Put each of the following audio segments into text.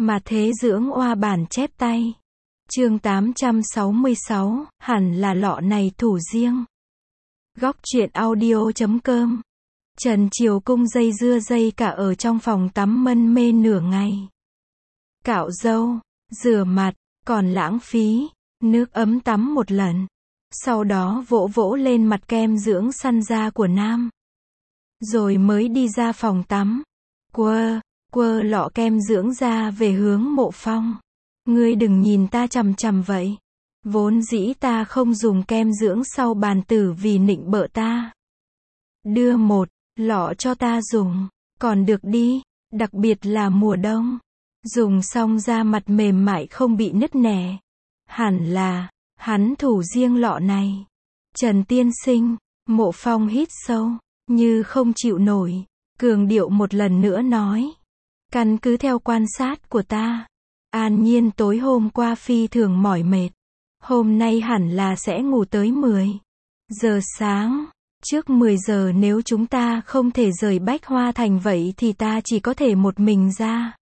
Mà thế dưỡng oa bản chép tay. Chương 866, hẳn là lọ này thủ riêng. Góc truyện audio.com. Trần Triều Cung dây dưa dây cả ở trong phòng tắm mân mê nửa ngày. Cạo râu, rửa mặt, còn lãng phí, nước ấm tắm một lần. Sau đó vỗ vỗ lên mặt kem dưỡng săn da của nam. Rồi mới đi ra phòng tắm. Quơ lọ kem dưỡng da về hướng Mộ Phong. Ngươi đừng nhìn ta chằm chằm vậy. Vốn dĩ ta không dùng kem dưỡng sau bàn tử vì nịnh bợ ta. Đưa một lọ cho ta dùng, còn được đi, đặc biệt là mùa đông. Dùng xong da mặt mềm mại không bị nứt nẻ. Hẳn là, hắn thủ riêng lọ này. Trần tiên sinh, Mộ Phong hít sâu, như không chịu nổi, cường điệu một lần nữa nói. Căn cứ theo quan sát của ta, An Nhiên tối hôm qua phi thường mỏi mệt. Hôm nay hẳn là sẽ ngủ tới 10 giờ sáng. Trước 10 giờ nếu chúng ta không thể rời Bách Hoa Thành vậy thì ta chỉ có thể một mình ra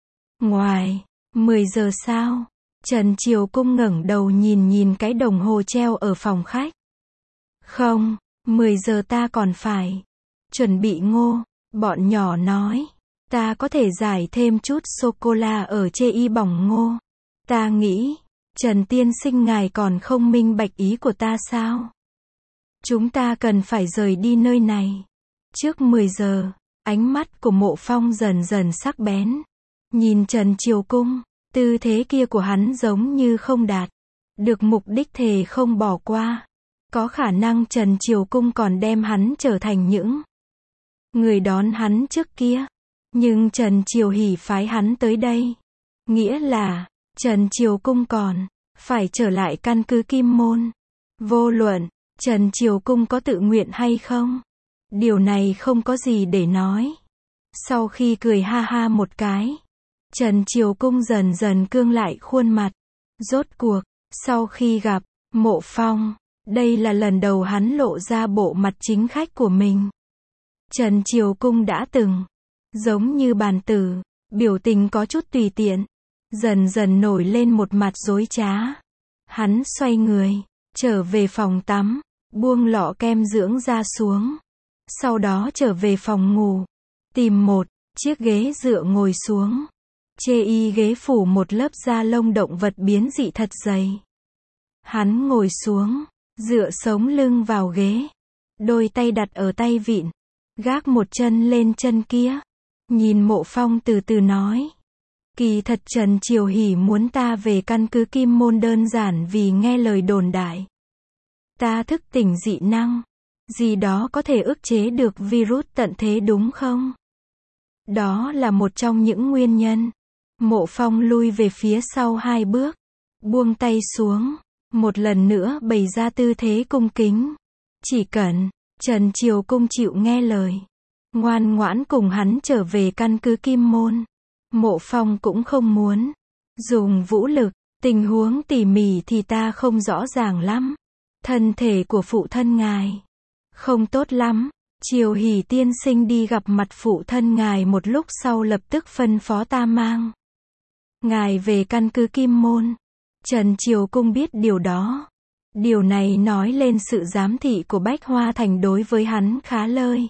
ngoài. 10 giờ sao? Trần Triều Cung ngẩng đầu nhìn cái đồng hồ treo ở phòng khách. Không, 10 giờ ta còn phải chuẩn bị ngô. Bọn nhỏ nói, ta có thể giải thêm chút sô-cô-la ở chê y bỏng ngô. Ta nghĩ, Trần tiên sinh ngài còn không minh bạch ý của ta sao? Chúng ta cần phải rời đi nơi này. Trước 10 giờ, ánh mắt của Mộ Phong dần dần sắc bén. Nhìn Trần Triều Cung, tư thế kia của hắn giống như không đạt được mục đích, thề không bỏ qua. Có khả năng Trần Triều Cung còn đem hắn trở thành những người đón hắn trước kia. Nhưng Trần Triều Hỷ phái hắn tới đây. Nghĩa là, Trần Triều Cung còn phải trở lại căn cứ Kim Môn. Vô luận, Trần Triều Cung có tự nguyện hay không, điều này không có gì để nói. Sau khi cười ha ha một cái, Trần Triều Cung dần dần cương lại khuôn mặt. Rốt cuộc, sau khi gặp Mộ Phong, đây là lần đầu hắn lộ ra bộ mặt chính khách của mình. Trần Triều Cung đã từng giống như bàn tử, biểu tình có chút tùy tiện, dần dần nổi lên một mặt dối trá. Hắn xoay người, trở về phòng tắm, buông lọ kem dưỡng da xuống. Sau đó trở về phòng ngủ, tìm một chiếc ghế dựa ngồi xuống. Chê y ghế phủ một lớp da lông động vật biến dị thật dày. Hắn ngồi xuống, dựa sống lưng vào ghế, đôi tay đặt ở tay vịn, gác một chân lên chân kia. Nhìn Mộ Phong từ từ nói. Kỳ thật Trần Triều Hỷ muốn ta về căn cứ Kim Môn đơn giản vì nghe lời đồn đại. Ta thức tỉnh dị năng, gì đó có thể ức chế được virus tận thế đúng không? Đó là một trong những nguyên nhân. Mộ Phong lui về phía sau 2 bước, buông tay xuống, một lần nữa bày ra tư thế cung kính. Chỉ cần Trần Triều Cung chịu nghe lời, ngoan ngoãn cùng hắn trở về căn cứ Kim Môn. Mộ Phong cũng không muốn dùng vũ lực. Tình huống tỉ mỉ thì ta không rõ ràng lắm. Thân thể của phụ thân ngài không tốt lắm. Triều Hỷ tiên sinh đi gặp mặt phụ thân ngài một lúc sau lập tức phân phó ta mang ngài về căn cứ Kim Môn. Trần Triều Cung biết điều đó. Điều này nói lên sự giám thị của Bách Hoa Thành đối với hắn khá lơi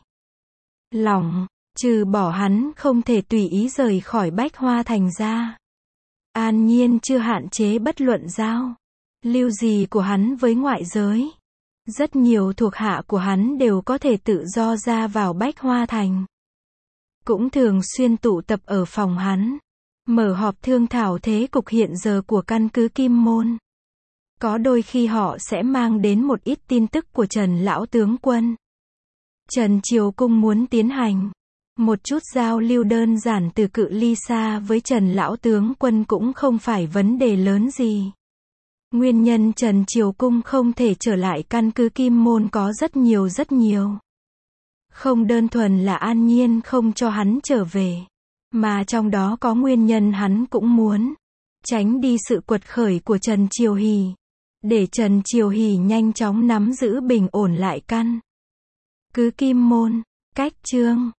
lỏng, trừ bỏ hắn không thể tùy ý rời khỏi Bách Hoa Thành ra. An Nhiên chưa hạn chế bất luận giao lưu gì của hắn với ngoại giới. Rất nhiều thuộc hạ của hắn đều có thể tự do ra vào Bách Hoa Thành. Cũng thường xuyên tụ tập ở phòng hắn, mở họp thương thảo thế cục hiện giờ của căn cứ Kim Môn. Có đôi khi họ sẽ mang đến một ít tin tức của Trần Lão Tướng Quân. Trần Triều Cung muốn tiến hành một chút giao lưu đơn giản từ cự ly xa với Trần Lão Tướng Quân cũng không phải vấn đề lớn gì. Nguyên nhân Trần Triều Cung không thể trở lại căn cứ Kim Môn có rất nhiều. Không đơn thuần là An Nhiên không cho hắn trở về, mà trong đó có nguyên nhân hắn cũng muốn tránh đi sự quật khởi của Trần Triều Hỷ, để Trần Triều Hỷ nhanh chóng nắm giữ bình ổn lại căn cứ Kim Môn. Cách chương